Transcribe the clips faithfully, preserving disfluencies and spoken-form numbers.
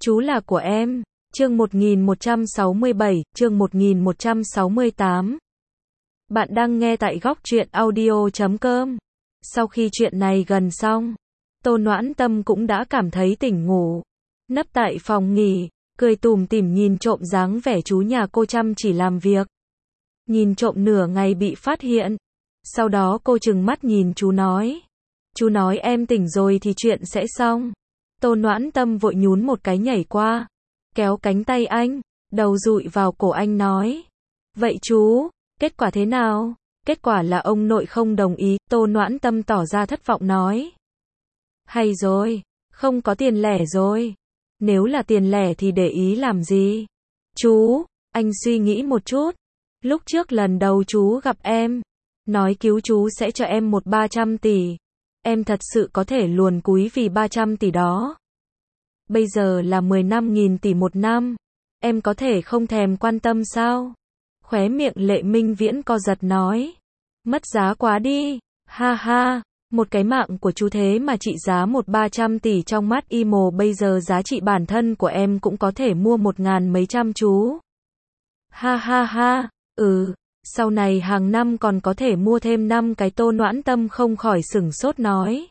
Chú là của em. Chương một nghìn một trăm sáu mươi bảy, chương một nghìn một trăm sáu mươi tám. Bạn đang nghe tại góc truyện audio chấm com. Sau khi chuyện này gần xong, Tô Noãn Tâm cũng đã cảm thấy tỉnh ngủ. Nấp tại phòng nghỉ, cười tủm tỉm nhìn trộm dáng vẻ chú nhà cô chăm chỉ làm việc. Nhìn trộm nửa ngày bị phát hiện. Sau đó cô trừng mắt nhìn chú nói. Chú nói em tỉnh rồi thì chuyện sẽ xong. Tô Noãn Tâm vội nhún một cái nhảy qua, kéo cánh tay anh, đầu dụi vào cổ anh nói. Vậy chú, kết quả thế nào? Kết quả là ông nội không đồng ý, Tô Noãn Tâm tỏ ra thất vọng nói. Hay rồi, không có tiền lẻ rồi. Nếu là tiền lẻ thì để ý làm gì? Chú, anh suy nghĩ một chút. Lúc trước lần đầu chú gặp em, nói cứu chú sẽ cho em một ba trăm tỷ. Em thật sự có thể luồn cúi vì ba trăm tỷ đó. Bây giờ là mười lăm nghìn tỷ một năm. Em có thể không thèm quan tâm sao? Khóe miệng Lệ Minh Viễn co giật nói. Mất giá quá đi. Ha ha, một cái mạng của chú thế mà trị giá một ba trăm tỷ trong mắt y mồ, bây giờ giá trị bản thân của em cũng có thể mua một ngàn mấy trăm chú. Ha ha ha, ừ, sau này hàng năm còn có thể mua thêm năm cái. Tô Noãn Tâm không khỏi sửng sốt nói.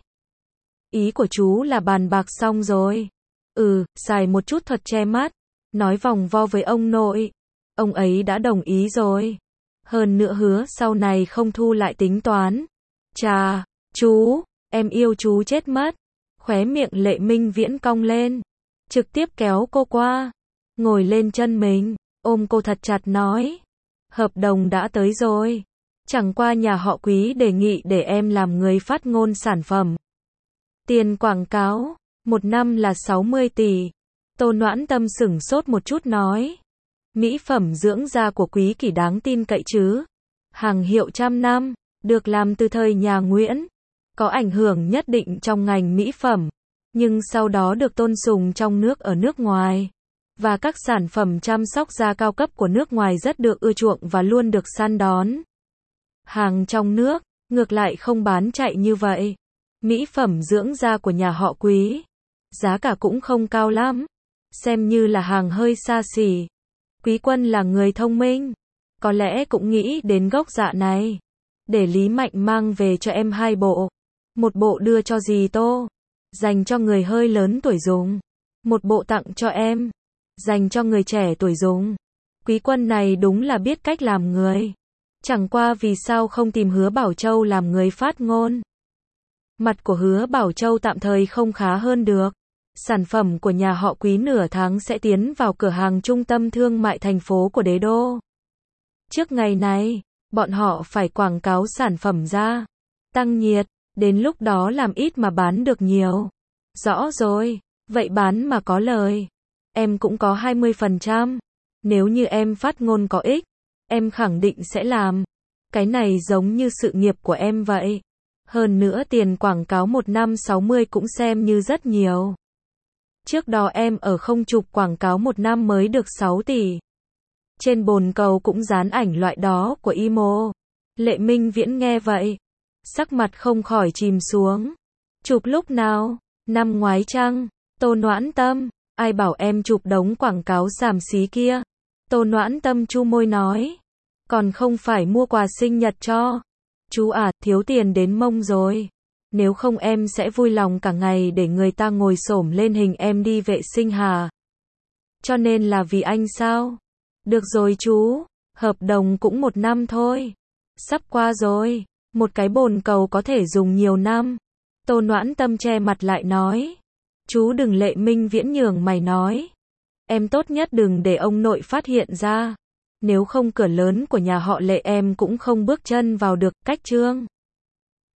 Ý của chú là bàn bạc xong rồi. Ừ, xài một chút thuật che mắt, nói vòng vo với ông nội. Ông ấy đã đồng ý rồi. Hơn nữa hứa sau này không thu lại tính toán. Chà, chú, em yêu chú chết mất. Khóe miệng Lệ Minh Viễn cong lên, trực tiếp kéo cô qua, ngồi lên chân mình, ôm cô thật chặt nói. Hợp đồng đã tới rồi. Chẳng qua nhà họ Quý đề nghị để em làm người phát ngôn sản phẩm. Tiền quảng cáo, một năm là sáu mươi tỷ. Tô Noãn Tâm sửng sốt một chút nói. Mỹ phẩm dưỡng da của Quý Kỷ đáng tin cậy chứ? Hàng hiệu trăm năm, được làm từ thời nhà Nguyễn. Có ảnh hưởng nhất định trong ngành mỹ phẩm, nhưng sau đó được tôn sùng trong nước ở nước ngoài. Và các sản phẩm chăm sóc da cao cấp của nước ngoài rất được ưa chuộng và luôn được săn đón. Hàng trong nước, ngược lại không bán chạy như vậy. Mỹ phẩm dưỡng da của nhà họ Quý, giá cả cũng không cao lắm, xem như là hàng hơi xa xỉ. Quý Quân là người thông minh, có lẽ cũng nghĩ đến gốc dạ này. Để Lý Mạnh mang về cho em hai bộ. Một bộ đưa cho dì Tô, dành cho người hơi lớn tuổi dùng. Một bộ tặng cho em, dành cho người trẻ tuổi dùng. Quý Quân này đúng là biết cách làm người. Chẳng qua vì sao không tìm Hứa Bảo Châu làm người phát ngôn. Mặt của Hứa Bảo Châu tạm thời không khá hơn được. Sản phẩm của nhà họ Quý nửa tháng sẽ tiến vào cửa hàng trung tâm thương mại thành phố của đế đô. Trước ngày này, bọn họ phải quảng cáo sản phẩm ra, tăng nhiệt, đến lúc đó làm ít mà bán được nhiều. Rõ rồi, vậy bán mà có lời. Em cũng có hai mươi phần trăm. Nếu như em phát ngôn có ích, em khẳng định sẽ làm. Cái này giống như sự nghiệp của em vậy. Hơn nữa tiền quảng cáo một năm sáu mươi cũng xem như rất nhiều. Trước đó em ở không chục quảng cáo một năm mới được sáu tỷ. Trên bồn cầu cũng dán ảnh loại đó của i em o. Lệ Minh Viễn nghe vậy, sắc mặt không khỏi chìm xuống. Chụp lúc nào? Năm ngoái chăng? Tô Noãn Tâm, ai bảo em chụp đống quảng cáo xàm xí kia? Tô Noãn Tâm chu môi nói. Còn không phải mua quà sinh nhật cho. Chú à, thiếu tiền đến mông rồi. Nếu không em sẽ vui lòng cả ngày để người ta ngồi xổm lên hình em đi vệ sinh hà. Cho nên là vì anh sao? Được rồi chú, hợp đồng cũng một năm thôi. Sắp qua rồi, một cái bồn cầu có thể dùng nhiều năm. Tô Noãn Tâm che mặt lại nói. Chú đừng. Lệ Minh Viễn nhường mày nói. Em tốt nhất đừng để ông nội phát hiện ra. Nếu không cửa lớn của nhà họ Lệ em cũng không bước chân vào được. Cách chương.